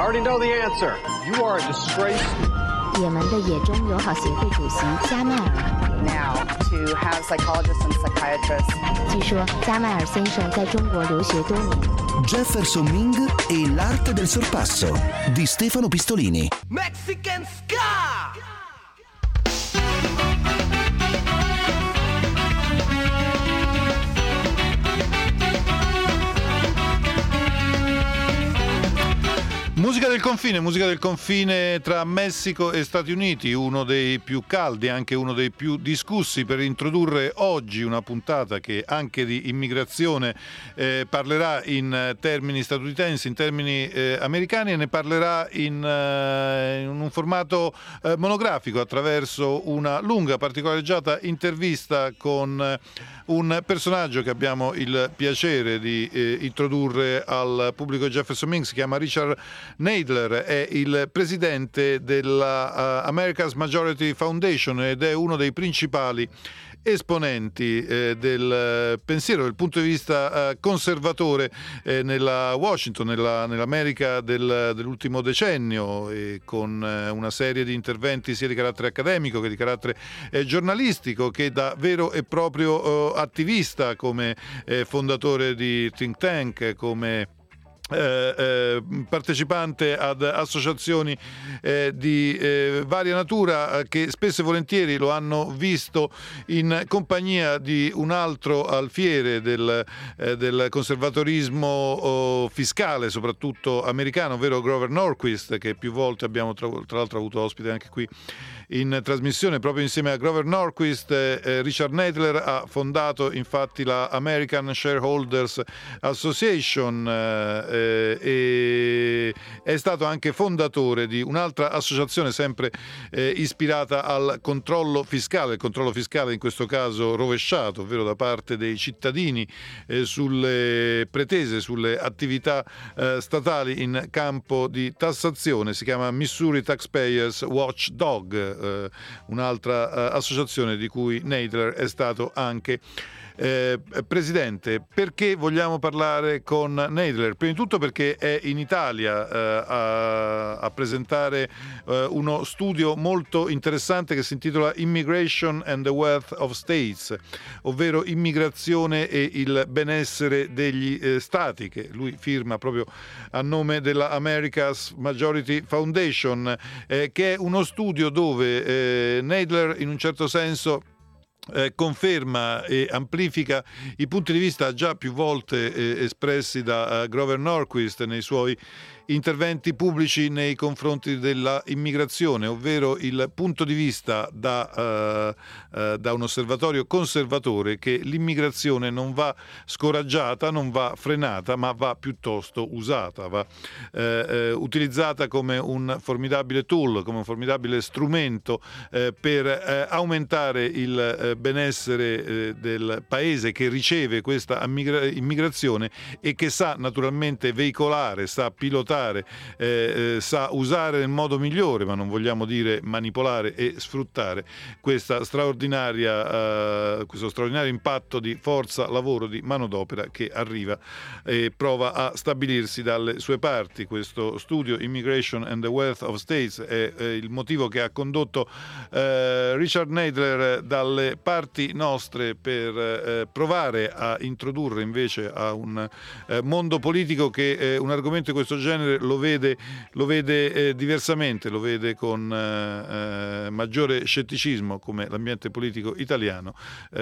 already know the answer. You are a disgrace. 也门的野中友好协会主席加迈尔。 Now to have psychologists and psychiatrists. 据说加迈尔先生在中国留学多年。 Jefferson Ming e l'arte del sorpasso di Stefano Pistolini. Mexican Ska! Musica del confine tra Messico e Stati Uniti, uno dei più caldi, anche uno dei più discussi, per introdurre oggi una puntata che anche di immigrazione parlerà in termini statunitensi, in termini americani, e ne parlerà in un formato monografico attraverso una lunga, particolareggiata intervista con un personaggio che abbiamo il piacere di introdurre al pubblico. Jefferson Ming si chiama Richard Nadler, è il presidente della America's Majority Foundation ed è uno dei principali esponenti del pensiero, del punto di vista conservatore nella Washington, nell'America dell'ultimo decennio, e con una serie di interventi sia di carattere accademico che di carattere giornalistico, che da vero e proprio attivista, come fondatore di think tank, come partecipante ad associazioni di varia natura, che spesso e volentieri lo hanno visto in compagnia di un altro alfiere del conservatorismo fiscale, soprattutto americano, ovvero Grover Norquist, che più volte abbiamo tra l'altro avuto ospite anche qui in trasmissione. Proprio insieme a Grover Norquist, Richard Nadler ha fondato infatti la American Shareholders Association, e è stato anche fondatore di un'altra associazione sempre ispirata al controllo fiscale, il controllo fiscale in questo caso rovesciato, ovvero da parte dei cittadini sulle pretese, sulle attività statali in campo di tassazione. Si chiama Missouri Taxpayers Watchdog, un'altra associazione di cui Nadler è stato anche presidente. Perché vogliamo parlare con Nadler? Prima di tutto perché è in Italia a presentare uno studio molto interessante che si intitola Immigration and the Wealth of States, ovvero immigrazione e il benessere degli stati, che lui firma proprio a nome della America's Majority Foundation, che è uno studio dove Nadler in un certo senso conferma e amplifica i punti di vista già più volte espressi da Grover Norquist nei suoi interventi pubblici nei confronti della immigrazione, ovvero il punto di vista da un osservatorio conservatore che l'immigrazione non va scoraggiata, non va frenata, ma va piuttosto usata, va utilizzata come un formidabile tool, come un formidabile strumento per aumentare il benessere del paese che riceve questa immigrazione e che sa naturalmente veicolare, sa pilotare, sa usare nel modo migliore, ma non vogliamo dire manipolare e sfruttare questo straordinario impatto di forza lavoro, di manodopera che arriva e prova a stabilirsi dalle sue parti. Questo studio Immigration and the Wealth of States è il motivo che ha condotto Richard Nadler dalle parti nostre per provare a introdurre invece a un mondo politico che un argomento di questo genere lo vede diversamente, lo vede con maggiore scetticismo, come l'ambiente politico italiano,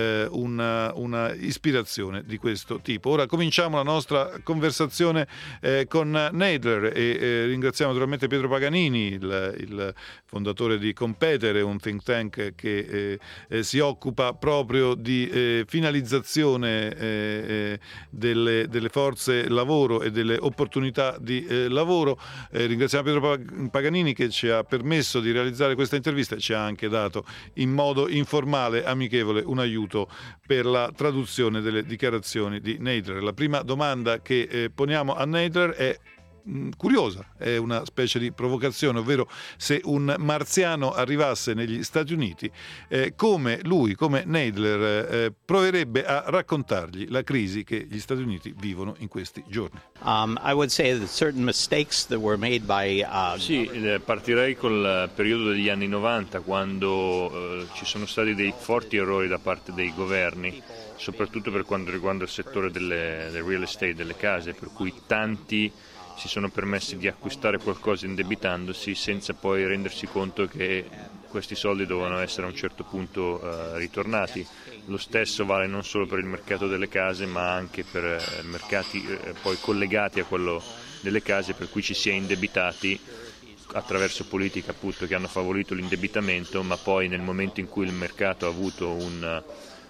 una ispirazione di questo tipo. Ora cominciamo la nostra conversazione con Nadler e ringraziamo naturalmente Pietro Paganini, il fondatore di Competere, un think tank che si occupa proprio di finalizzazione delle forze lavoro e delle opportunità di lavoro. Ringraziamo Pietro Paganini che ci ha permesso di realizzare questa intervista e ci ha anche dato in modo informale, amichevole, un aiuto per la traduzione delle dichiarazioni di Nadler. La prima domanda che poniamo a Nadler è: curiosa, è una specie di provocazione, ovvero se un marziano arrivasse negli Stati Uniti, come Nadler proverebbe a raccontargli la crisi che gli Stati Uniti vivono in questi giorni. I would say that certain mistakes that were made by Sì, partirei col periodo degli anni 90, quando ci sono stati dei forti errori da parte dei governi, soprattutto per quanto riguarda il settore del real estate, delle case, per cui tanti si sono permessi di acquistare qualcosa indebitandosi senza poi rendersi conto che questi soldi dovevano essere a un certo punto ritornati. Lo stesso vale non solo per il mercato delle case, ma anche per mercati poi collegati a quello delle case, per cui ci si è indebitati attraverso politiche appunto che hanno favorito l'indebitamento, ma poi nel momento in cui il mercato ha avuto un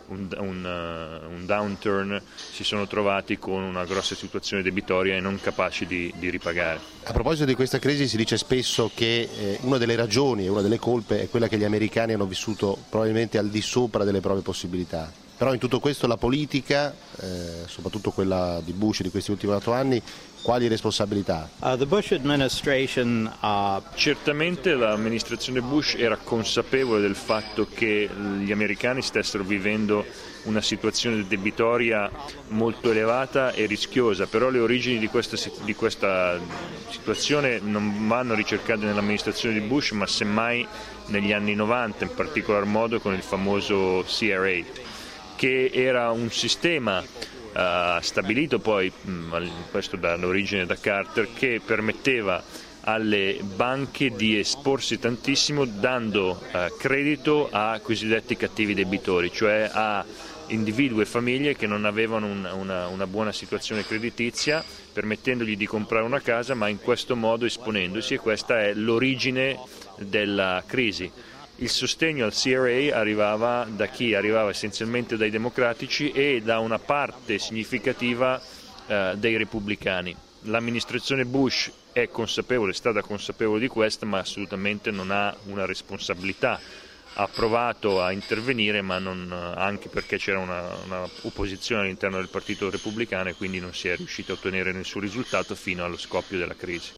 downturn si sono trovati con una grossa situazione debitoria e non capaci di ripagare. A proposito di questa crisi si dice spesso che una delle ragioni e una delle colpe è quella che gli americani hanno vissuto probabilmente al di sopra delle proprie possibilità. Però in tutto questo la politica, soprattutto quella di Bush di questi ultimi 8 anni, quali responsabilità? The Bush administration Certamente l'amministrazione Bush era consapevole del fatto che gli americani stessero vivendo una situazione debitoria molto elevata e rischiosa, però le origini di questa situazione non vanno ricercate nell'amministrazione di Bush, ma semmai negli anni 90, in particolar modo con il famoso CRA, che era un sistema stabilito poi, questo dall'origine da Carter, che permetteva alle banche di esporsi tantissimo dando credito a cosiddetti cattivi debitori, cioè a individui e famiglie che non avevano una buona situazione creditizia, permettendogli di comprare una casa, ma in questo modo esponendosi, e questa è l'origine della crisi. Il sostegno al CRA arrivava da chi? Arrivava essenzialmente dai democratici e da una parte significativa dei repubblicani. L'amministrazione Bush è stata consapevole di questo, ma assolutamente non ha una responsabilità. Ha provato a intervenire, ma non, anche perché c'era una opposizione all'interno del partito repubblicano e quindi non si è riuscito a ottenere nessun risultato fino allo scoppio della crisi.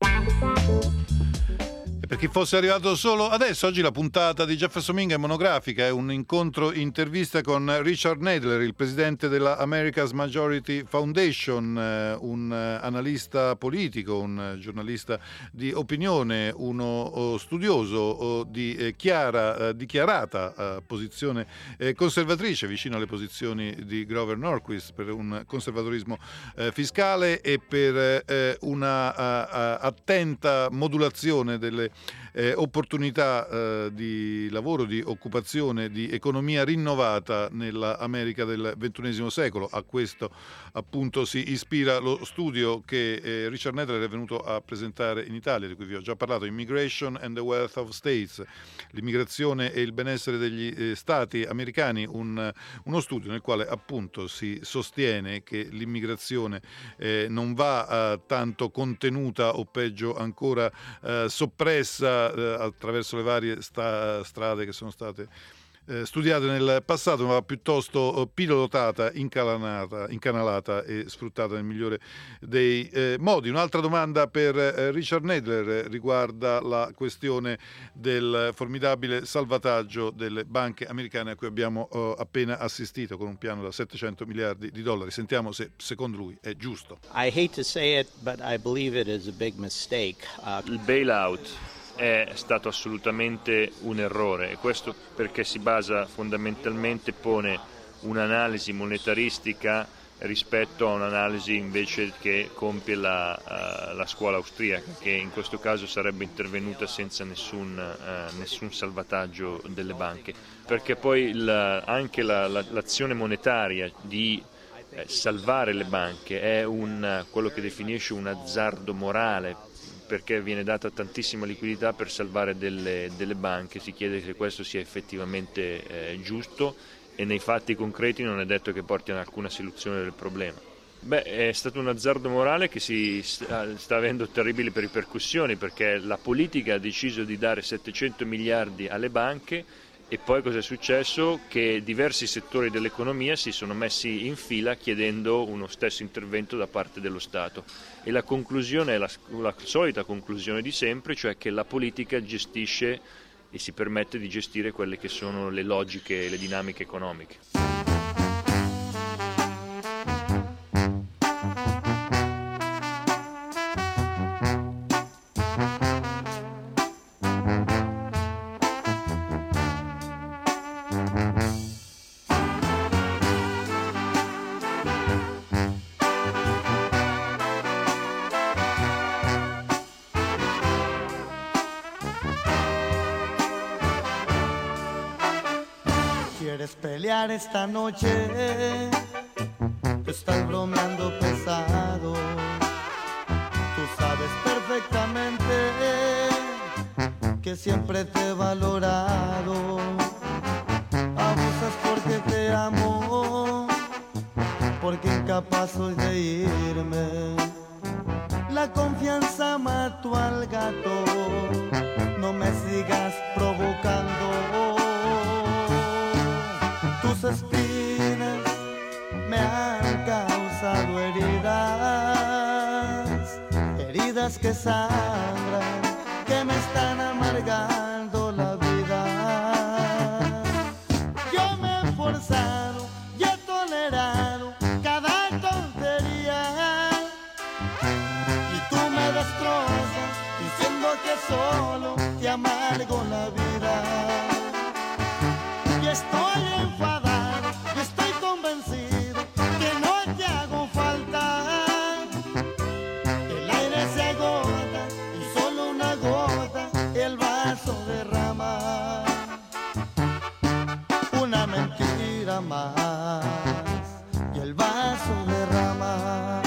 Per chi fosse arrivato solo adesso, oggi la puntata di Jefferson Mingo è monografica, è un incontro intervista con Richard Nadler, il presidente della America's Majority Foundation, un analista politico, un giornalista di opinione, uno studioso di dichiarata posizione conservatrice, vicino alle posizioni di Grover Norquist, per un conservatorismo fiscale e per una attenta modulazione delle opportunità di lavoro, di occupazione, di economia rinnovata nella America del XXI secolo. A questo appunto si ispira lo studio che Richard Nadler è venuto a presentare in Italia, di cui vi ho già parlato, Immigration and the Wealth of States, l'immigrazione e il benessere degli stati americani, uno studio nel quale appunto si sostiene che l'immigrazione non va tanto contenuta o peggio ancora soppressa attraverso le varie strade che sono state studiate nel passato, ma piuttosto pilotata, incanalata e sfruttata nel migliore dei modi. Un'altra domanda per Richard Nadler riguarda la questione del formidabile salvataggio delle banche americane a cui abbiamo appena assistito, con un piano da $700 miliardi. Sentiamo se secondo lui è giusto. I hate to say it, but I believe it is a big mistake. Il bailout è stato assolutamente un errore, e questo perché si basa fondamentalmente, pone un'analisi monetaristica rispetto a un'analisi invece che compie la scuola austriaca, che in questo caso sarebbe intervenuta senza nessun salvataggio delle banche, perché poi anche l'azione monetaria di salvare le banche è quello che definisce un azzardo morale, perché viene data tantissima liquidità per salvare delle banche. Si chiede se questo sia effettivamente giusto, e nei fatti concreti non è detto che porti ad alcuna soluzione del problema. È stato un azzardo morale che sta avendo terribili ripercussioni, perché la politica ha deciso di dare 700 miliardi alle banche E poi cosa è successo? Che diversi settori dell'economia si sono messi in fila chiedendo uno stesso intervento da parte dello Stato. E la conclusione è la solita conclusione di sempre, cioè che la politica gestisce e si permette di gestire quelle che sono le logiche e le dinamiche economiche. ¿Quieres pelear esta noche? Estás bromeando pesado. Tú sabes perfectamente que siempre te he valorado. Abusas porque te amo, porque incapaz soy de irme. La confianza mató al gato. No me sigas provocando. Tus espinas me han causado heridas que sangran, que me están amargando la vida. Yo me he esforzado y he tolerado cada tontería, y tú me destrozas diciendo que solo te amargo la vida. Y estoy enfadado, y estoy convencido que no te hago falta. El aire se agota y solo una gota el vaso derrama. Una mentira más y el vaso derrama.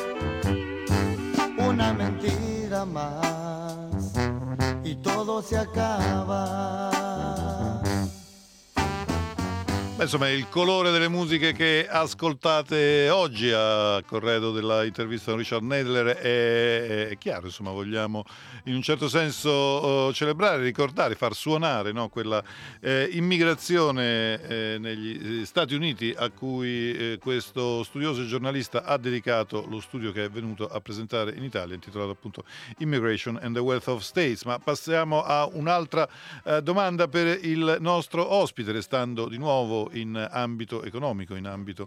Una mentira más y todo se acaba. Insomma, il colore delle musiche che ascoltate oggi a corredo della intervista con Richard Nadler è chiaro, insomma, vogliamo in un certo senso celebrare, ricordare, far suonare, no, quella immigrazione negli Stati Uniti a cui questo studioso e giornalista ha dedicato lo studio che è venuto a presentare in Italia, intitolato appunto Immigration and the Wealth of States. Ma passiamo a un'altra domanda per il nostro ospite, restando di nuovo in ambito economico, in ambito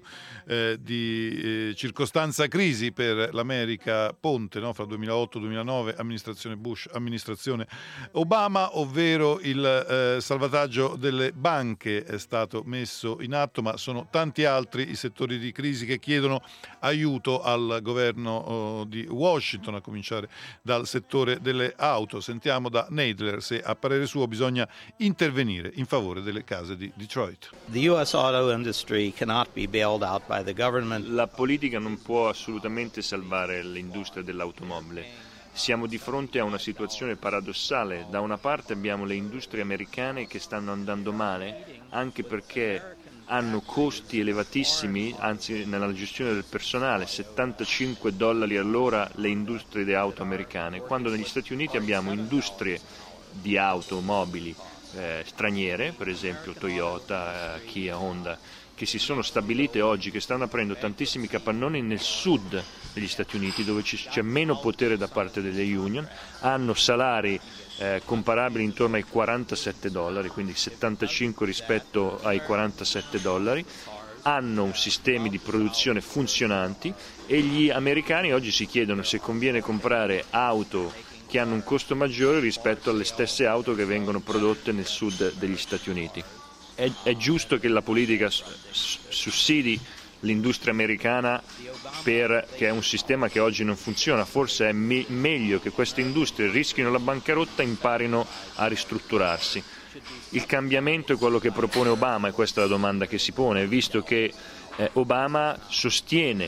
di circostanza crisi per l'America ponte, no? Fra 2008-2009, amministrazione Bush, amministrazione Obama, ovvero il salvataggio delle banche è stato messo in atto, ma sono tanti altri i settori di crisi che chiedono aiuto al governo di Washington, a cominciare dal settore delle auto. Sentiamo da Nadler se a parere suo bisogna intervenire in favore delle case di Detroit. The US auto industry cannot be bailed out by the government. La politica non può assolutamente salvare l'industria dell'automobile. Siamo di fronte a una situazione paradossale. Da una parte abbiamo le industrie americane che stanno andando male, anche perché hanno costi elevatissimi, anzi nella gestione del personale, $75 all'ora le industrie di auto americane, quando negli Stati Uniti abbiamo industrie di automobili straniere, per esempio Toyota, Kia, Honda, che si sono stabilite oggi, che stanno aprendo tantissimi capannoni nel sud degli Stati Uniti, dove c'è meno potere da parte delle union, hanno salari comparabili intorno ai $47, quindi 75 rispetto ai $47, hanno un sistemi di produzione funzionanti, e gli americani oggi si chiedono se conviene comprare auto che hanno un costo maggiore rispetto alle stesse auto che vengono prodotte nel sud degli Stati Uniti. È giusto che la politica sussidi l'industria americana, che è un sistema che oggi non funziona. Forse è meglio che queste industrie rischino la bancarotta e imparino a ristrutturarsi. Il cambiamento è quello che propone Obama, e questa è la domanda che si pone, visto che Obama sostiene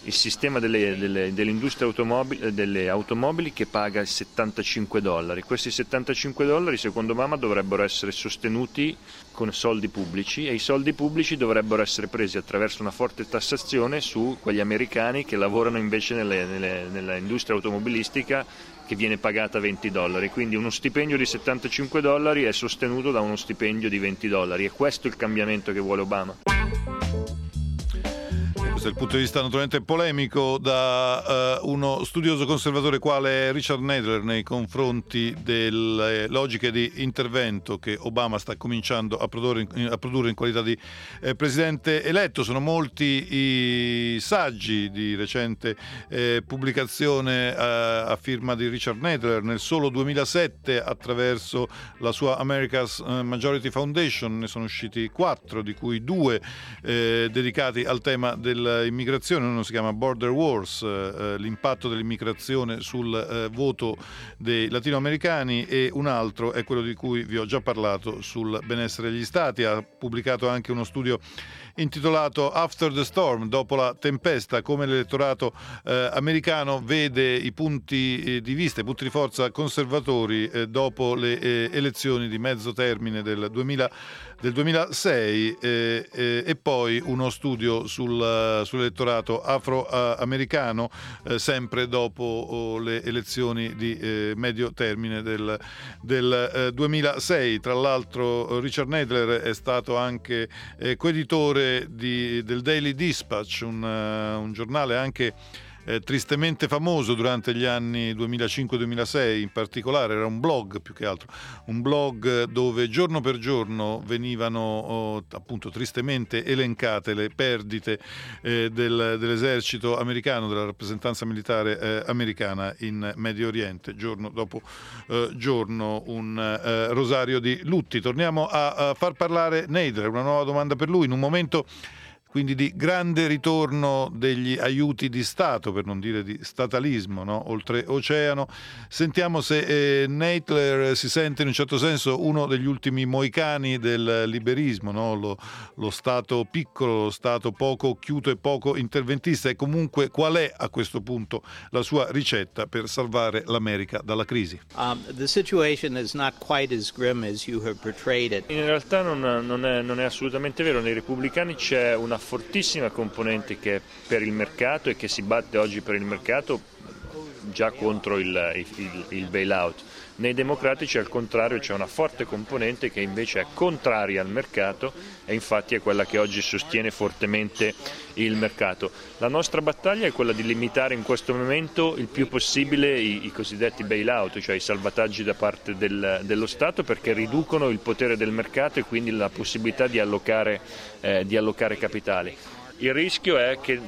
il sistema dell'industria delle automobili che paga $75. Questi $75 secondo Obama dovrebbero essere sostenuti con soldi pubblici, e i soldi pubblici dovrebbero essere presi attraverso una forte tassazione su quegli americani che lavorano invece nella industria automobilistica, che viene pagata $20. Quindi uno stipendio di $75 è sostenuto da uno stipendio di $20, e questo è il cambiamento che vuole Obama. Questo è il punto di vista naturalmente polemico da uno studioso conservatore quale Richard Nadler nei confronti delle logiche di intervento che Obama sta cominciando a produrre in qualità di presidente eletto. Sono molti i saggi di recente pubblicazione a firma di Richard Nadler. Nel solo 2007, attraverso la sua America's Majority Foundation, ne sono usciti 4, di cui 2 dedicati al tema dell'immigrazione. Uno si chiama Border Wars, l'impatto dell'immigrazione sul voto dei latinoamericani, e un altro è quello di cui vi ho già parlato sul benessere degli stati. Ha pubblicato anche uno studio intitolato After the Storm, dopo la tempesta, come l'elettorato americano vede i punti di vista, i punti di forza conservatori dopo le elezioni di mezzo termine del 2006, e poi uno studio sull'elettorato afroamericano sempre dopo le elezioni di medio termine del 2006. Tra l'altro Richard Nadler è stato anche coeditore del Daily Dispatch, un giornale anche tristemente famoso durante gli anni 2005-2006. In particolare era un blog, più che altro un blog dove giorno per giorno venivano appunto tristemente elencate le perdite dell'esercito americano, della rappresentanza militare americana in Medio Oriente, giorno dopo giorno, un rosario di lutti. Torniamo a far parlare Nadler, una nuova domanda per lui in un momento quindi di grande ritorno degli aiuti di Stato, per non dire di statalismo, no? Oltreoceano. Sentiamo se Nadler si sente in un certo senso uno degli ultimi moicani del liberismo, no? Lo Stato piccolo, lo Stato poco occhiuto e poco interventista, e comunque qual è a questo punto la sua ricetta per salvare l'America dalla crisi? The situation is not quite as grim as you have portrayed it. In realtà non è assolutamente vero. Nei repubblicani c'è una fortissima componente che è per il mercato e che si batte oggi per il mercato già contro il bailout. Nei democratici al contrario c'è una forte componente che invece è contraria al mercato, e infatti è quella che oggi sostiene fortemente il mercato. La nostra battaglia è quella di limitare in questo momento il più possibile i cosiddetti bailout, cioè i salvataggi da parte dello Stato, perché riducono il potere del mercato e quindi la possibilità di allocare capitali. Il rischio è che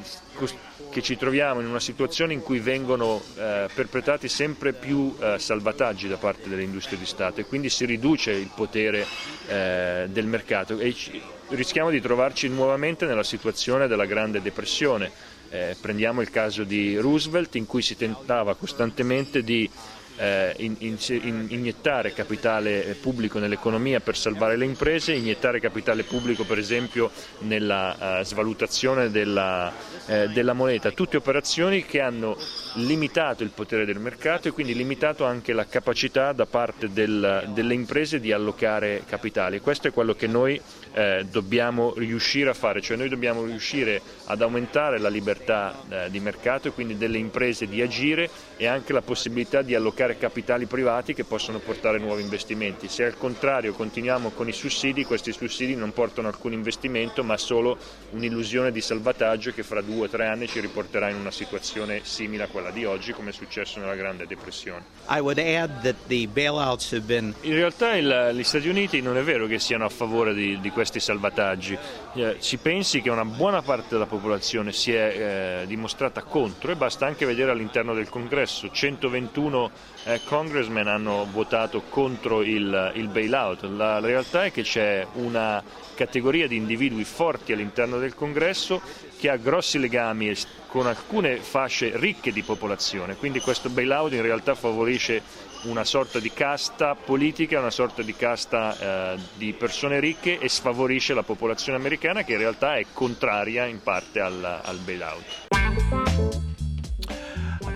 ci troviamo in una situazione in cui vengono perpetrati sempre più salvataggi da parte delle industrie di Stato, e quindi si riduce il potere del mercato, e rischiamo di trovarci nuovamente nella situazione della Grande Depressione. Prendiamo il caso di Roosevelt, in cui si tentava costantemente di iniettare capitale pubblico nell'economia per salvare le imprese, iniettare capitale pubblico per esempio nella svalutazione della moneta, tutte operazioni che hanno limitato il potere del mercato e quindi limitato anche la capacità da parte delle imprese di allocare capitali. Questo è quello che noi dobbiamo riuscire a fare, cioè noi dobbiamo riuscire ad aumentare la libertà di mercato e quindi delle imprese di agire, e anche la possibilità di allocare capitali privati che possono portare nuovi investimenti. Se al contrario continuiamo con i sussidi, questi sussidi non portano alcun investimento ma solo un'illusione di salvataggio che fra 2 o 3 anni ci riporterà in una situazione simile a quella di oggi, come è successo nella Grande Depressione. I would add that the bailouts have been... In realtà gli Stati Uniti non è vero che siano a favore di questi salvataggi. Si pensi che una buona parte della popolazione si è dimostrata contro, e basta anche vedere all'interno del Congresso. 121 congressmen hanno votato contro il bailout. La realtà è che c'è una categoria di individui forti all'interno del Congresso che ha grossi legami con alcune fasce ricche di popolazione, quindi questo bailout in realtà favorisce una sorta di casta politica, una sorta di casta di persone ricche, e sfavorisce la popolazione americana, che in realtà è contraria in parte al bailout.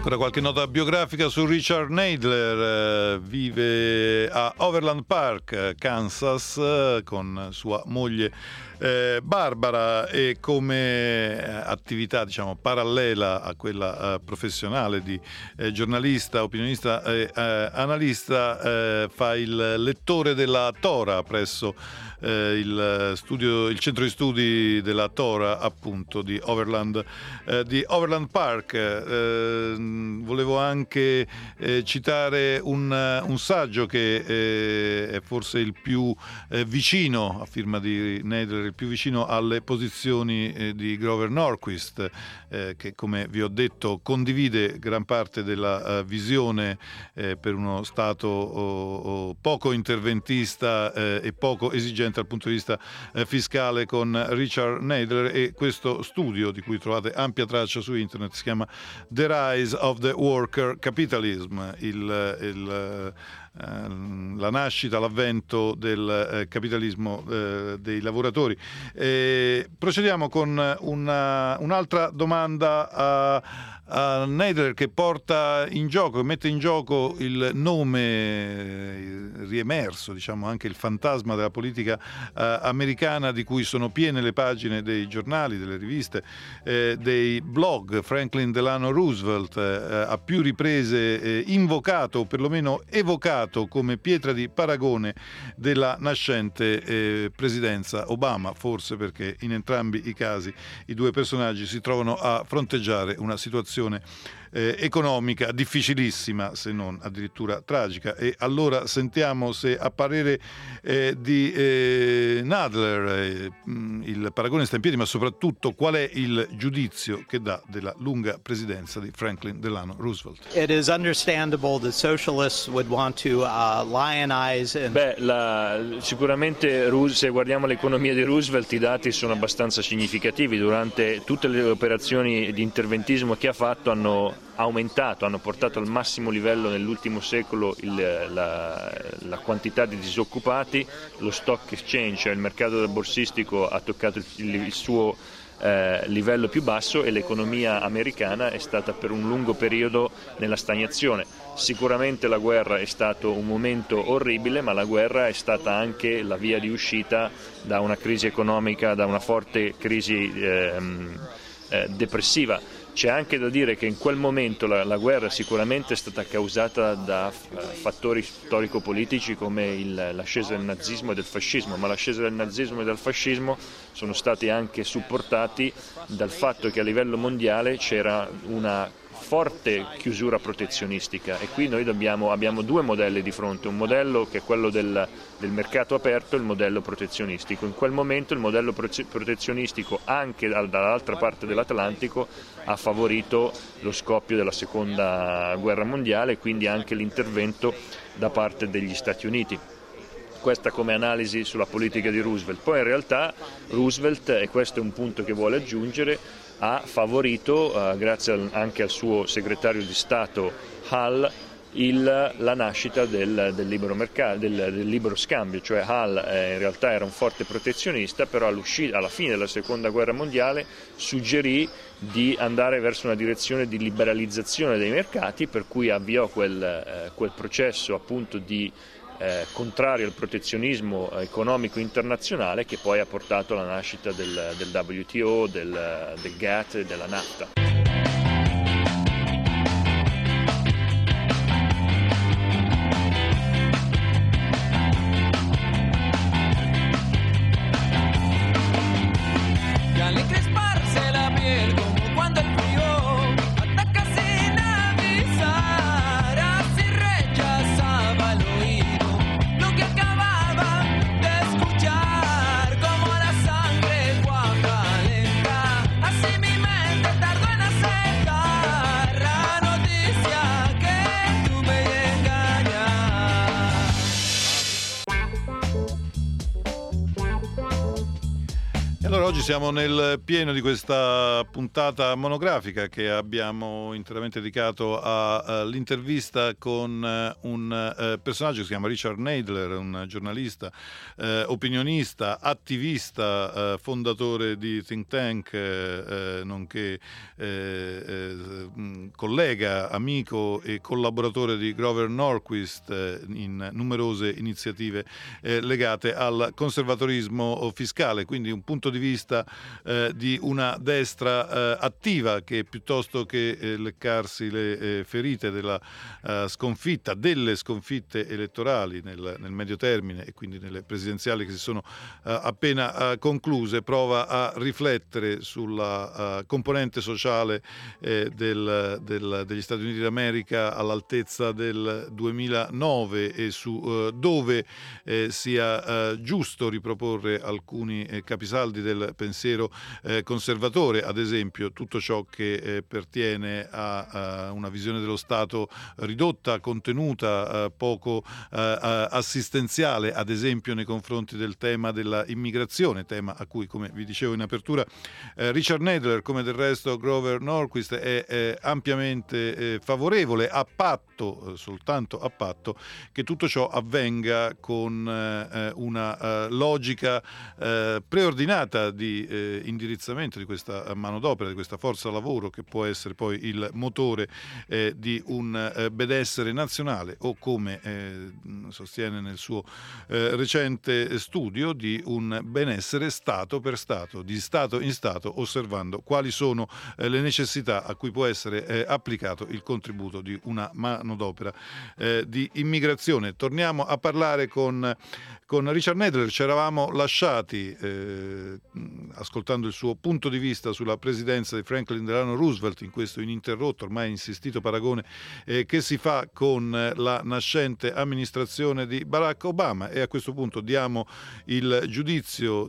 Ancora qualche nota biografica su Richard Nadler. Vive a Overland Park, Kansas, con sua moglie Barbara, e come attività, diciamo, parallela a quella professionale di giornalista, opinionista e analista, fa il lettore della Torah presso il centro di studi della Torah, appunto, di Overland Park. Volevo anche citare un saggio che è forse il più vicino, a firma di Nadler, il più vicino alle posizioni di Grover Norquist, che, come vi ho detto, condivide gran parte della visione per uno Stato poco interventista e poco esigente dal punto di vista fiscale con Richard Nadler. E questo studio, di cui trovate ampia traccia su internet, si chiama The Rise of the Worker Capitalism, la nascita, l'avvento del capitalismo dei lavoratori. Procediamo con un'altra domanda a Nadler, che porta in gioco, mette in gioco il nome riemerso, diciamo anche il fantasma della politica americana, di cui sono piene le pagine dei giornali, delle riviste, dei blog. Franklin Delano Roosevelt, a più riprese invocato, o perlomeno evocato, come pietra di paragone della nascente presidenza Obama, forse perché in entrambi i casi i due personaggi si trovano a fronteggiare una situazione economica difficilissima, se non addirittura tragica. E allora sentiamo se, a parere di Nadler, il paragone sta in piedi, ma soprattutto qual è il giudizio che dà della lunga presidenza di Franklin Delano Roosevelt. It is understandable that socialists would want to lionize sicuramente se guardiamo l'economia di Roosevelt, i dati sono abbastanza significativi. Durante tutte le operazioni di interventismo che ha fatto hanno portato al massimo livello nell'ultimo secolo la quantità di disoccupati. Lo stock exchange, cioè il mercato borsistico, ha toccato il suo livello più basso, e l'economia americana è stata per un lungo periodo nella stagnazione. Sicuramente la guerra è stato un momento orribile, ma la guerra è stata anche la via di uscita da una crisi economica, da una forte crisi depressiva. C'è anche da dire che in quel momento la guerra sicuramente è stata causata da fattori storico-politici come l'ascesa del nazismo e del fascismo, ma l'ascesa del nazismo e del fascismo sono stati anche supportati dal fatto che a livello mondiale c'era una forte chiusura protezionistica, e qui noi abbiamo due modelli di fronte: un modello che è quello del mercato aperto e il modello protezionistico. In quel momento il modello protezionistico, anche dall'altra parte dell'Atlantico, ha favorito lo scoppio della seconda guerra mondiale e quindi anche l'intervento da parte degli Stati Uniti. Questa come analisi sulla politica di Roosevelt. Poi in realtà Roosevelt, e questo è un punto che vuole aggiungere, ha favorito, grazie anche al suo segretario di Stato Hull, la nascita del libero mercato, del libero scambio. Cioè Hull in realtà era un forte protezionista, però alla fine della seconda guerra mondiale suggerì di andare verso una direzione di liberalizzazione dei mercati, per cui avviò quel processo appunto di contrario al protezionismo economico internazionale, che poi ha portato alla nascita del WTO, del GATT e della NAFTA. Así mi mente tardó en Allora, oggi siamo nel pieno di questa puntata monografica che abbiamo interamente dedicato all'intervista con un personaggio che si chiama Richard Nadler, un giornalista, opinionista, attivista, fondatore di think tank, nonché collega, amico e collaboratore di Grover Norquist in numerose iniziative legate al conservatorismo fiscale, quindi un punto di vista di una destra attiva che piuttosto che leccarsi le ferite della sconfitta, delle sconfitte elettorali nel medio termine e quindi nelle presidenziali che si sono appena concluse, prova a riflettere sulla componente sociale degli Stati Uniti d'America all'altezza del 2009 e su dove sia giusto riproporre alcuni capisaldi del pensiero conservatore, ad esempio tutto ciò che pertiene a una visione dello Stato ridotta, contenuta, poco assistenziale, ad esempio nei confronti del tema della immigrazione, tema a cui, come vi dicevo in apertura, Richard Nadler, come del resto Grover Norquist, è ampiamente favorevole, a patto, soltanto a patto, che tutto ciò avvenga con una logica preordinata di indirizzamento di questa manodopera, di questa forza lavoro che può essere poi il motore di un benessere nazionale o, come sostiene nel suo recente studio, di un benessere Stato per Stato, di Stato in Stato, osservando quali sono le necessità a cui può essere applicato il contributo di una manodopera di immigrazione. Torniamo a parlare con Richard Nadler. Ci eravamo lasciati ascoltando il suo punto di vista sulla presidenza di Franklin Delano Roosevelt, in questo ininterrotto, ormai insistito paragone che si fa con la nascente amministrazione di Barack Obama, e a questo punto diamo il giudizio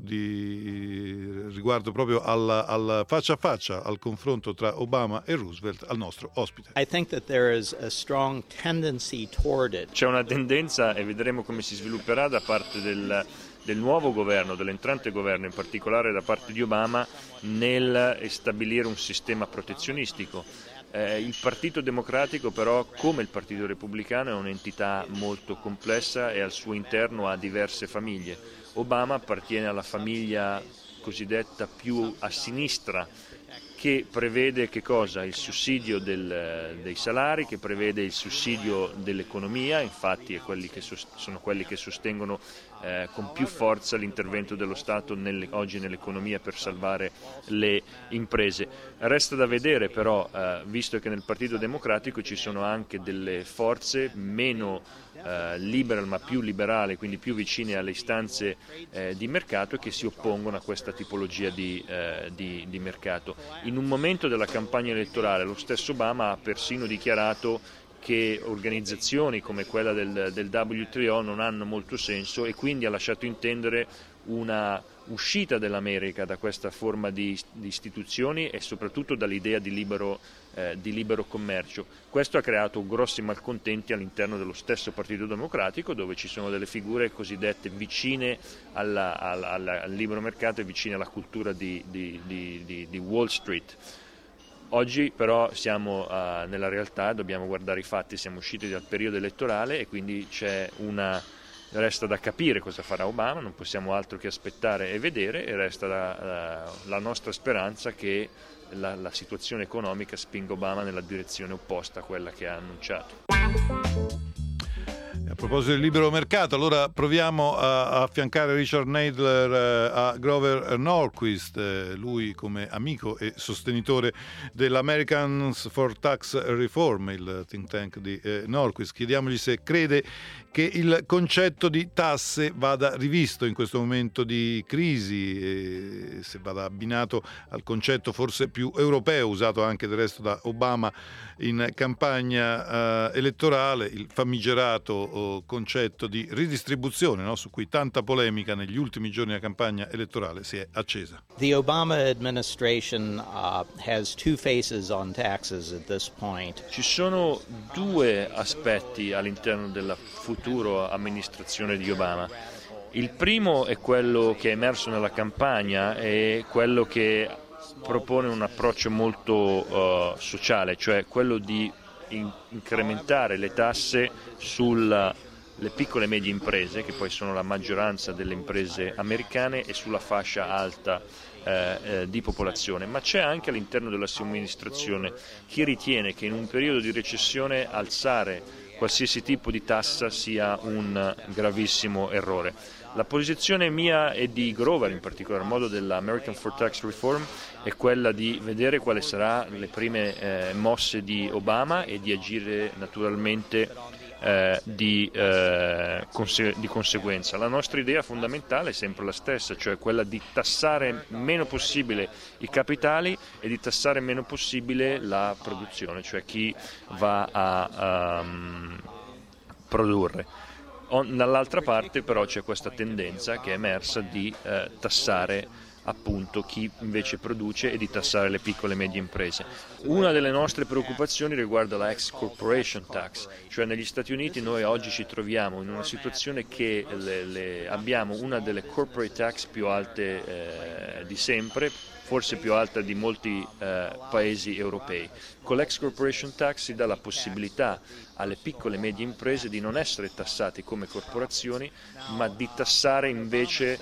riguardo proprio al faccia a faccia, al confronto tra Obama e Roosevelt, al nostro ospite. I think that there is a strong tendency toward it. C'è una tendenza, e vedremo come si svilupperà da parte del nuovo governo, dell'entrante governo, in particolare da parte di Obama, nel stabilire un sistema protezionistico. Il Partito Democratico però, come il Partito Repubblicano, è un'entità molto complessa e al suo interno ha diverse famiglie. Obama appartiene alla famiglia cosiddetta più a sinistra, che prevede che cosa? Il sussidio dei salari, che prevede il sussidio dell'economia, infatti sono quelli che sostengono con più forza l'intervento dello Stato oggi nell'economia per salvare le imprese. Resta da vedere però, visto che nel Partito Democratico ci sono anche delle forze meno liberal ma più liberali, quindi più vicine alle istanze di mercato, che si oppongono a questa tipologia di mercato. In un momento della campagna elettorale lo stesso Obama ha persino dichiarato che organizzazioni come quella del WTO non hanno molto senso, e quindi ha lasciato intendere una uscita dell'America da questa forma di istituzioni e soprattutto dall'idea di libero commercio. Questo ha creato grossi malcontenti all'interno dello stesso Partito Democratico, dove ci sono delle figure cosiddette vicine al libero mercato e vicine alla cultura di Wall Street. Oggi però siamo nella realtà, dobbiamo guardare i fatti, siamo usciti dal periodo elettorale e quindi resta da capire cosa farà Obama, non possiamo altro che aspettare e vedere, e resta la nostra speranza che la situazione economica spinga Obama nella direzione opposta a quella che ha annunciato. A proposito del libero mercato, allora proviamo a affiancare Richard Nadler a Grover Norquist, lui come amico e sostenitore dell'Americans for Tax Reform, il think tank di Norquist. Chiediamogli se crede che il concetto di tasse vada rivisto in questo momento di crisi, e se vada abbinato al concetto forse più europeo, usato anche del resto da Obama in campagna elettorale, il famigerato concetto di ridistribuzione, no? Su cui tanta polemica negli ultimi giorni della campagna elettorale si è accesa. The Obama administration has two faces on taxes at this point. Ci sono due aspetti all'interno della futura amministrazione di Obama. Il primo è quello che è emerso nella campagna, è quello che propone un approccio molto sociale, cioè quello di incrementare le tasse sulle piccole e medie imprese, che poi sono la maggioranza delle imprese americane, e sulla fascia alta di popolazione. Ma c'è anche all'interno della somministrazione chi ritiene che in un periodo di recessione alzare qualsiasi tipo di tassa sia un gravissimo errore. La posizione mia e di Grover, in particolar modo dell'American for Tax Reform, è quella di vedere quali saranno le prime mosse di Obama e di agire naturalmente di conseguenza. La nostra idea fondamentale è sempre la stessa, cioè quella di tassare meno possibile i capitali e di tassare meno possibile la produzione, cioè chi va a produrre. Dall'altra parte però c'è questa tendenza che è emersa di tassare appunto chi invece produce e di tassare le piccole e medie imprese. Una delle nostre preoccupazioni riguarda la ex corporation tax, cioè negli Stati Uniti noi oggi ci troviamo in una situazione che abbiamo una delle corporate tax più alte di sempre, forse più alta di molti paesi europei. Con l'ex corporation tax si dà la possibilità alle piccole e medie imprese di non essere tassate come corporazioni, ma di tassare invece,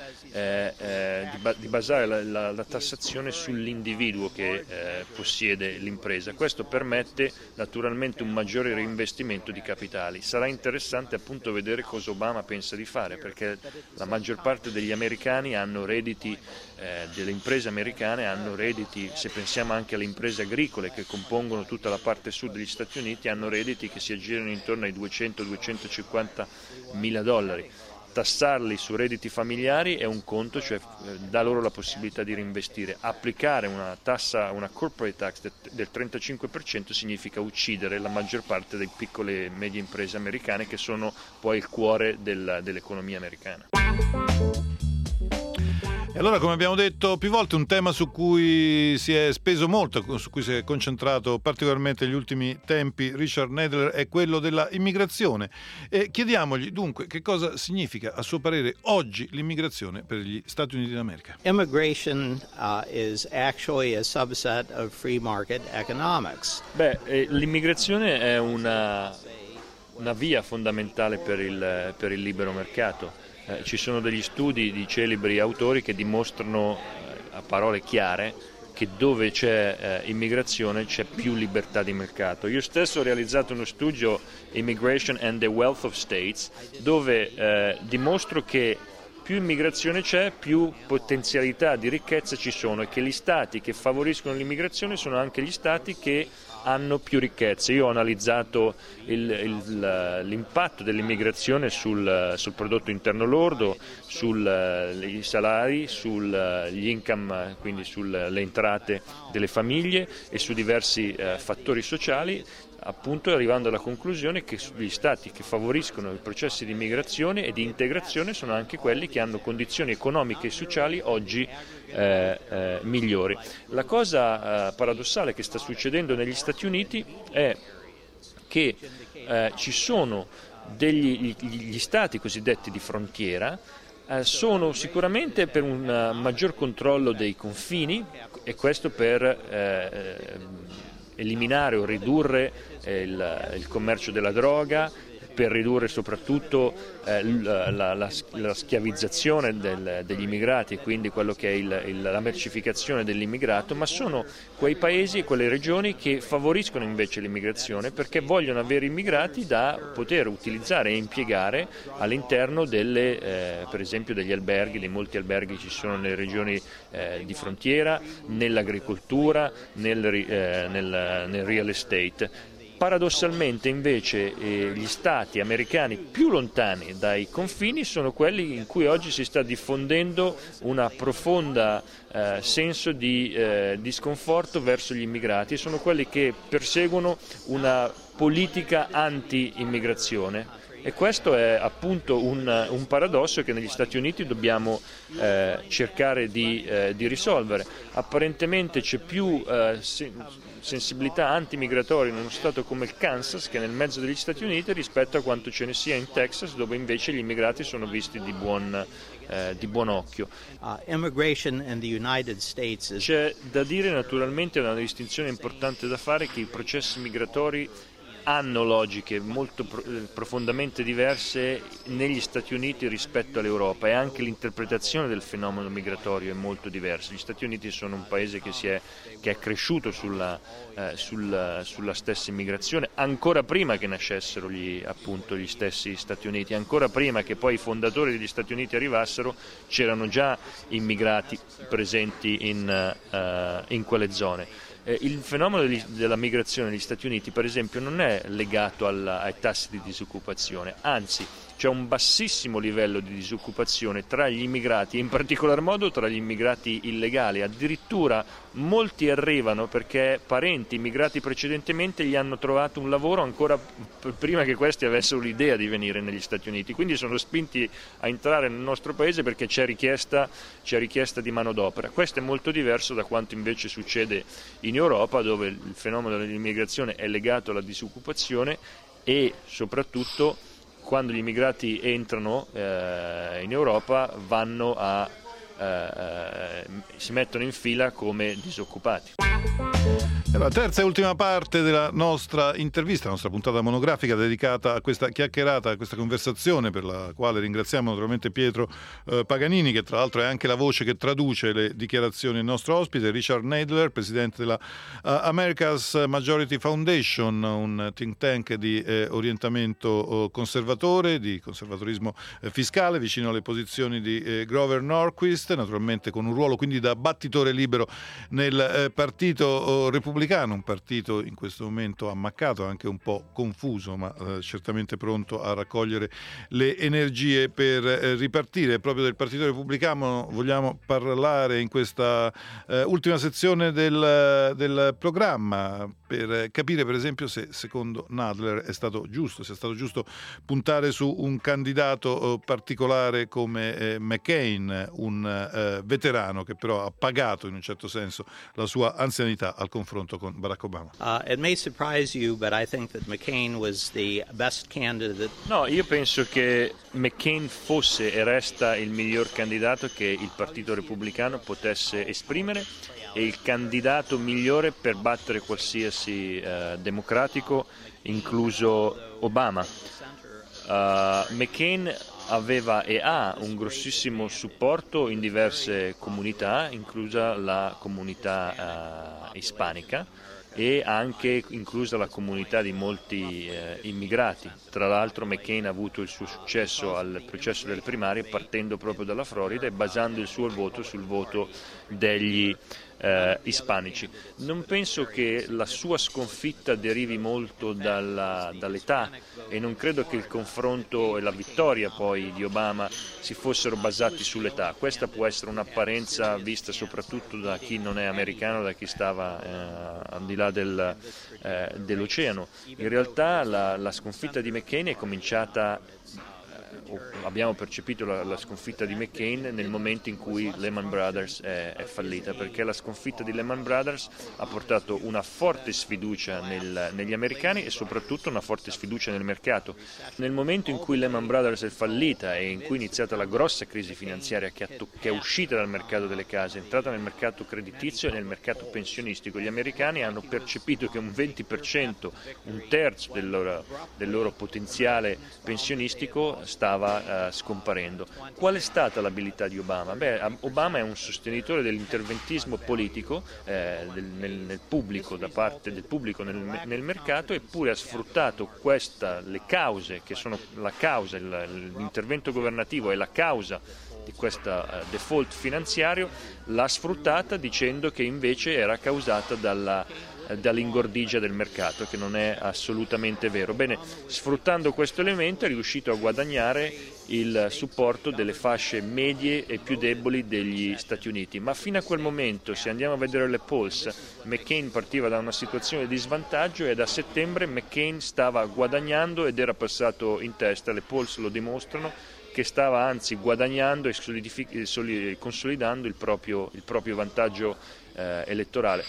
di basare la tassazione sull'individuo che possiede l'impresa. Questo permette naturalmente un maggiore reinvestimento di capitali. Sarà interessante appunto vedere cosa Obama pensa di fare, perché la maggior parte degli americani hanno redditi, delle imprese americane hanno redditi, se pensiamo anche alle imprese agricole che compongono tutta la parte sud degli Stati Uniti, hanno redditi che si aggirano intorno ai 200-250 mila dollari. Tassarli su redditi familiari è un conto, cioè dà loro la possibilità di reinvestire. Applicare una tassa, una corporate tax del 35% significa uccidere la maggior parte delle piccole e medie imprese americane, che sono poi il cuore dell'economia americana. E allora, come abbiamo detto più volte, un tema su cui si è speso molto, su cui si è concentrato particolarmente negli ultimi tempi Richard Nadler, è quello della immigrazione. E chiediamogli dunque che cosa significa, a suo parere, oggi l'immigrazione per gli Stati Uniti d'America. Immigration is actually a subset of free market economics. L'immigrazione è una via fondamentale per il libero mercato. Ci sono degli studi di celebri autori che dimostrano a parole chiare che dove c'è immigrazione c'è più libertà di mercato. Io stesso ho realizzato uno studio, Immigration and the Wealth of States, dove dimostro che più immigrazione c'è, più potenzialità di ricchezza ci sono, e che gli stati che favoriscono l'immigrazione sono anche gli stati che hanno più ricchezze. Io ho analizzato l'impatto dell'immigrazione sul prodotto interno lordo, sui salari, sugli income, quindi sulle entrate delle famiglie e su diversi fattori sociali, appunto arrivando alla conclusione che gli stati che favoriscono i processi di immigrazione e di integrazione sono anche quelli che hanno condizioni economiche e sociali oggi migliori. La cosa paradossale che sta succedendo negli Stati Uniti è che ci sono gli stati cosiddetti di frontiera, sono sicuramente per un maggior controllo dei confini, e questo per eliminare o ridurre il commercio della droga, per ridurre soprattutto la schiavizzazione degli immigrati, e quindi quello che è la mercificazione dell'immigrato, ma sono quei paesi e quelle regioni che favoriscono invece l'immigrazione perché vogliono avere immigrati da poter utilizzare e impiegare all'interno per esempio degli alberghi, dei molti alberghi ci sono nelle regioni di frontiera, nell'agricoltura, nel real estate. Paradossalmente invece gli stati americani più lontani dai confini sono quelli in cui oggi si sta diffondendo una profonda senso di sconforto verso gli immigrati, e sono quelli che perseguono una politica anti-immigrazione, E questo è appunto un paradosso che negli Stati Uniti dobbiamo cercare di risolvere. Apparentemente c'è più sensibilità antimigratoria in uno stato come il Kansas, che è nel mezzo degli Stati Uniti, rispetto a quanto ce ne sia in Texas, dove invece gli immigrati sono visti di buon occhio. Immigration in the United States C'è da dire naturalmente una distinzione importante da fare, che i processi migratori hanno logiche molto profondamente diverse negli Stati Uniti rispetto all'Europa, e anche l'interpretazione del fenomeno migratorio è molto diversa. Gli Stati Uniti sono un paese che è cresciuto sulla stessa immigrazione ancora prima che nascessero gli stessi Stati Uniti, ancora prima che poi i fondatori degli Stati Uniti arrivassero, c'erano già immigrati presenti in quelle zone. Il fenomeno della migrazione negli Stati Uniti, per esempio, non è legato ai tassi di disoccupazione, anzi c'è un bassissimo livello di disoccupazione tra gli immigrati, in particolar modo tra gli immigrati illegali. Addirittura molti arrivano perché parenti immigrati precedentemente gli hanno trovato un lavoro ancora prima che questi avessero l'idea di venire negli Stati Uniti, quindi sono spinti a entrare nel nostro paese perché c'è richiesta di manodopera. Questo è molto diverso da quanto invece succede in Europa, dove il fenomeno dell'immigrazione è legato alla disoccupazione, e soprattutto quando gli immigrati entrano in Europa si mettono in fila come disoccupati. La terza e ultima parte della nostra intervista, la nostra puntata monografica dedicata a questa chiacchierata, a questa conversazione, per la quale ringraziamo naturalmente Pietro Paganini, che tra l'altro è anche la voce che traduce le dichiarazioni del nostro ospite, Richard Nadler, presidente della America's Majority Foundation, un think tank di orientamento conservatore, di conservatorismo fiscale, vicino alle posizioni di Grover Norquist, naturalmente con un ruolo quindi da battitore libero nel partito repubblicano, un partito in questo momento ammaccato, anche un po' confuso, ma certamente pronto a raccogliere le energie per ripartire. Proprio del Partito Repubblicano vogliamo parlare in questa ultima sezione del programma, per capire per esempio se secondo Nadler sia stato giusto puntare su un candidato particolare come McCain, un veterano che però ha pagato in un certo senso la sua anzianità al confronto con Barack Obama. It may surprise you, but I think that McCain was the best candidate. No, io penso che McCain fosse e resta il miglior candidato che il Partito Repubblicano potesse esprimere, e il candidato migliore per battere qualsiasi democratico, incluso Obama. McCain aveva e ha un grossissimo supporto in diverse comunità, inclusa la comunità ispanica, e anche inclusa la comunità di molti immigrati. Tra l'altro McCain ha avuto il suo successo al processo delle primarie partendo proprio dalla Florida e basando il suo voto sul voto degli ispanici. Non penso che la sua sconfitta derivi molto dall'età, e non credo che il confronto e la vittoria poi di Obama si fossero basati sull'età. Questa può essere un'apparenza vista soprattutto da chi non è americano, da chi stava al di là dell'oceano. In realtà la sconfitta di McCain è cominciata, abbiamo percepito la sconfitta di McCain nel momento in cui Lehman Brothers è fallita, perché la sconfitta di Lehman Brothers ha portato una forte sfiducia negli americani e soprattutto una forte sfiducia nel mercato. Nel momento in cui Lehman Brothers è fallita e in cui è iniziata la grossa crisi finanziaria che è uscita dal mercato delle case, è entrata nel mercato creditizio e nel mercato pensionistico, gli americani hanno percepito che un 20%, un terzo del loro potenziale pensionistico stava scomparendo. Qual è stata l'abilità di Obama? Obama è un sostenitore dell'interventismo politico nel pubblico, da parte del pubblico nel mercato, eppure ha sfruttato le cause che sono l'intervento governativo e la causa di questa default finanziario, l'ha sfruttata dicendo che invece era causata dall'ingordigia del mercato, che non è assolutamente vero. Bene, sfruttando questo elemento è riuscito a guadagnare il supporto delle fasce medie e più deboli degli Stati Uniti, ma fino a quel momento, se andiamo a vedere le polls, McCain partiva da una situazione di svantaggio e da settembre McCain stava guadagnando ed era passato in testa. Le polls lo dimostrano, che stava anzi guadagnando e consolidando il proprio vantaggio elettorale.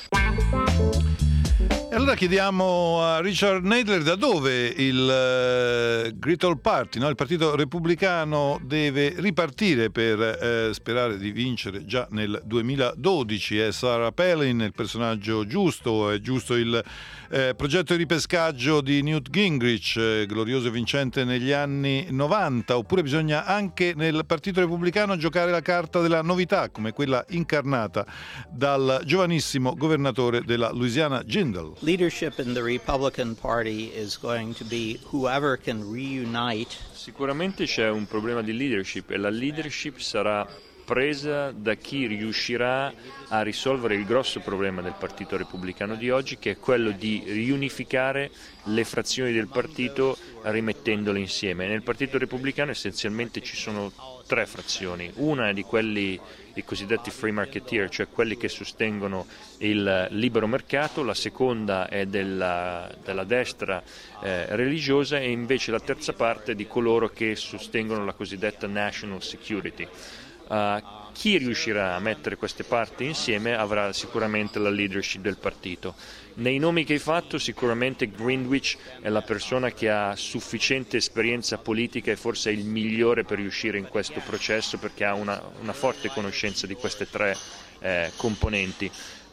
E allora chiediamo a Richard Nadler da dove il Great All Party, no? Il partito repubblicano, deve ripartire per sperare di vincere già nel 2012. È Sarah Palin il personaggio giusto? È giusto il progetto di ripescaggio di Newt Gingrich, glorioso e vincente negli anni 90? Oppure bisogna anche nel partito repubblicano giocare la carta della novità, come quella incarnata dal giovanissimo governatore della Louisiana, Jindal? Leadership in the Republican Party is going to be whoever can reunite. Sicuramente c'è un problema di leadership e la leadership sarà presa da chi riuscirà a risolvere il grosso problema del Partito Repubblicano di oggi, che è quello di riunificare le frazioni del partito rimettendole insieme. Nel Partito Repubblicano essenzialmente ci sono 3 frazioni. Una è di quelli, i cosiddetti free marketeer, cioè quelli che sostengono il libero mercato, la seconda è della destra religiosa e invece la terza parte è di coloro che sostengono la cosiddetta national security. Chi riuscirà a mettere queste parti insieme avrà sicuramente la leadership del partito. Nei nomi che hai fatto sicuramente Greenwich è la persona che ha sufficiente esperienza politica e forse è il migliore per riuscire in questo processo, perché ha una forte conoscenza di queste 3 componenti.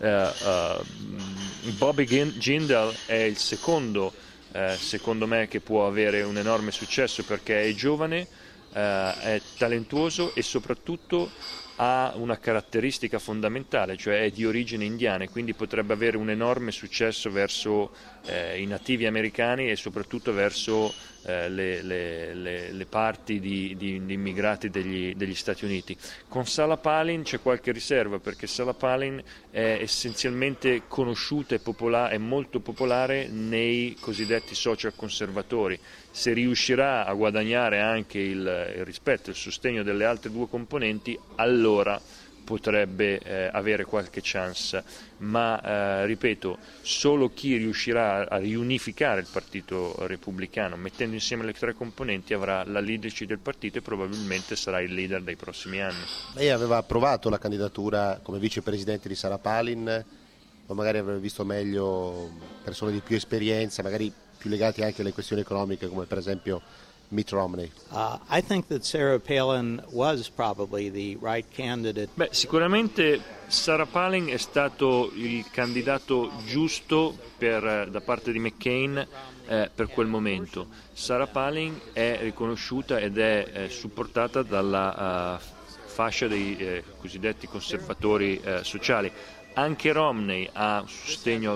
Bobby Jindal è il secondo, secondo me, che può avere un enorme successo perché è giovane, è talentuoso e soprattutto ha una caratteristica fondamentale, cioè è di origine indiana e quindi potrebbe avere un enorme successo verso i nativi americani e soprattutto verso le parti di immigrati degli Stati Uniti. Con Sarah Palin c'è qualche riserva perché Sarah Palin è essenzialmente conosciuta e è molto popolare nei cosiddetti social conservatori. Se riuscirà a guadagnare anche il rispetto e il sostegno delle altre 2 componenti, allora potrebbe avere qualche chance, ma ripeto, solo chi riuscirà a riunificare il partito repubblicano mettendo insieme le 3 componenti avrà la leadership del partito e probabilmente sarà il leader dei prossimi anni. Lei aveva approvato la candidatura come vicepresidente di Sarah Palin, o magari avrebbe visto meglio persone di più esperienza, magari più legati anche alle questioni economiche, come per esempio Mitt Romney? I think that Sarah Palin was probably the right candidate. Sicuramente Sarah Palin è stato il candidato giusto da parte di McCain per quel momento. Sarah Palin è riconosciuta ed è supportata dalla fascia dei cosiddetti conservatori sociali. Anche Romney ha sostegno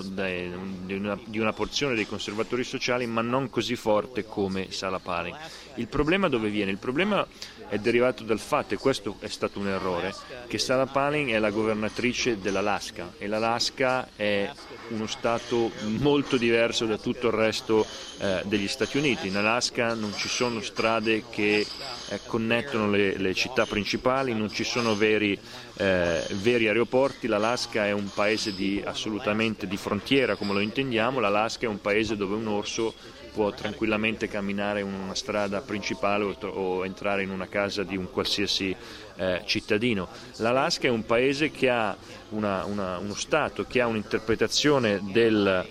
di una porzione dei conservatori sociali, ma non così forte come Sarah Palin. Il problema dove viene? Il problema è derivato dal fatto, e questo è stato un errore, che Sarah Palin è la governatrice dell'Alaska e l'Alaska è uno stato molto diverso da tutto il resto degli Stati Uniti. In Alaska non ci sono strade che connettono le città principali, non ci sono veri aeroporti. L'Alaska è un paese assolutamente di frontiera come lo intendiamo. L'Alaska è un paese dove un orso può tranquillamente camminare in una strada principale o entrare in una casa di un qualsiasi cittadino. L'Alaska è un paese che ha uno Stato che ha un'interpretazione del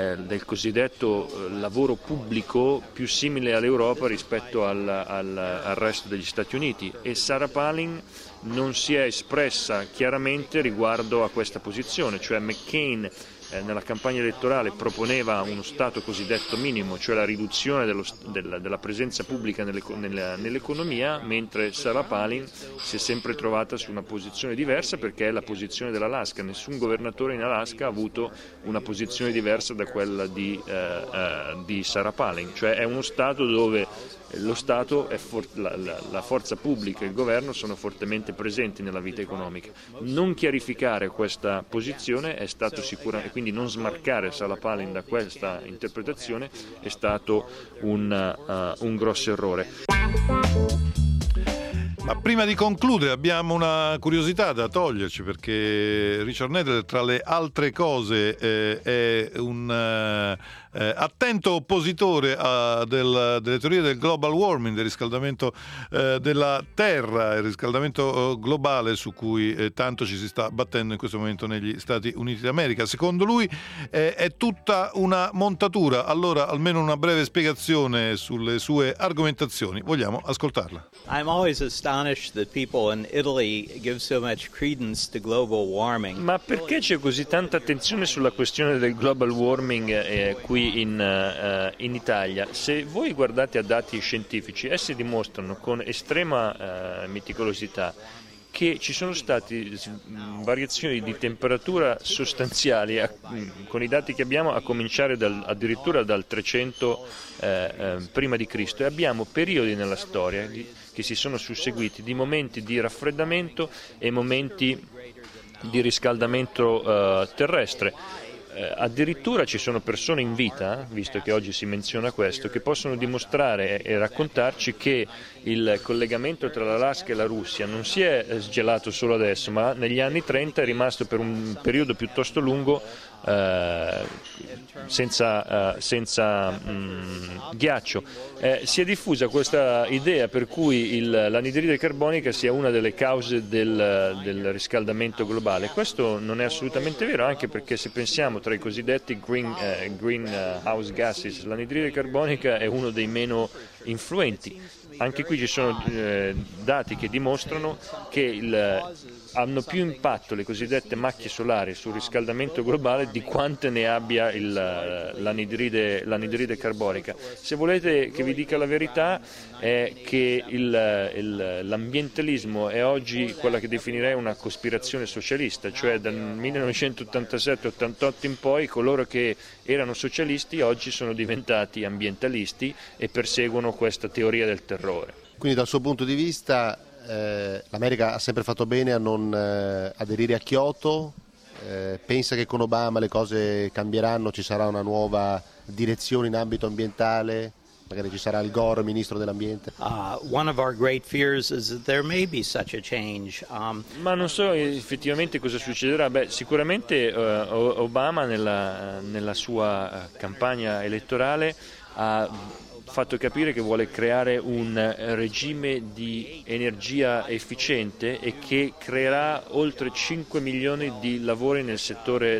cosiddetto lavoro pubblico più simile all'Europa rispetto al resto degli Stati Uniti, e Sarah Palin non si è espressa chiaramente riguardo a questa posizione, cioè McCain nella campagna elettorale proponeva uno Stato cosiddetto minimo, cioè la riduzione della presenza pubblica nell'economia, mentre Sarah Palin si è sempre trovata su una posizione diversa perché è la posizione dell'Alaska. Nessun governatore in Alaska ha avuto una posizione diversa da quella di Sarah Palin, cioè è uno Stato dove lo Stato, la forza pubblica e il governo sono fortemente presenti nella vita economica. Non chiarificare questa posizione è stato sicuramente, quindi non smarcare Sarah Palin da questa interpretazione è stato un grosso errore. Ma prima di concludere abbiamo una curiosità da toglierci, perché Richard Nadler, tra le altre cose, è un attento oppositore delle teorie del global warming, del riscaldamento della Terra, il riscaldamento globale su cui tanto ci si sta battendo in questo momento negli Stati Uniti d'America. Secondo lui è tutta una montatura. Allora, almeno una breve spiegazione sulle sue argomentazioni. Vogliamo ascoltarla. I'm always astonished that people in Italy give so much credence to global warming. Ma perché c'è così tanta attenzione sulla questione del global warming qui in Italia? Se voi guardate a dati scientifici, essi dimostrano con estrema meticolosità che ci sono state variazioni di temperatura sostanziali con i dati che abbiamo, a cominciare addirittura dal 300 prima di Cristo, e abbiamo periodi nella storia che si sono susseguiti di momenti di raffreddamento e momenti di riscaldamento terrestre. Addirittura ci sono persone in vita, visto che oggi si menziona questo, che possono dimostrare e raccontarci che il collegamento tra l'Alaska e la Russia non si è sgelato solo adesso, ma negli anni 30 è rimasto per un periodo piuttosto lungo senza ghiaccio. Si è diffusa questa idea per cui l'anidride carbonica sia una delle cause del riscaldamento globale. Questo non è assolutamente vero, anche perché se pensiamo tra i cosiddetti greenhouse gases, l'anidride carbonica è uno dei meno influenti. Anche qui ci sono dati che dimostrano che hanno più impatto le cosiddette macchie solari sul riscaldamento globale di quante ne abbia l'anidride carbonica. Se volete che vi dica la verità, è che l'ambientalismo è oggi quella che definirei una cospirazione socialista, cioè dal 1987-88 in poi coloro che erano socialisti oggi sono diventati ambientalisti e perseguono questa teoria del terrore. Quindi dal suo punto di vista l'America ha sempre fatto bene a non aderire a Kyoto, pensa che con Obama le cose cambieranno, ci sarà una nuova direzione in ambito ambientale, magari ci sarà il Gore, ministro dell'ambiente? One of our great fears is that there may be such a change. Ma non so effettivamente cosa succederà. Sicuramente Obama nella sua campagna elettorale ha fatto capire che vuole creare un regime di energia efficiente e che creerà oltre 5 milioni di lavori nel settore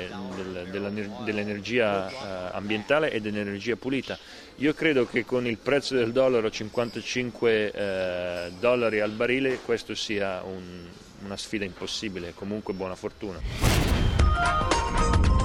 dell'energia ambientale e dell'energia pulita. Io credo che con il prezzo del dollaro a 55 dollari al barile questo sia una sfida impossibile. Comunque buona fortuna.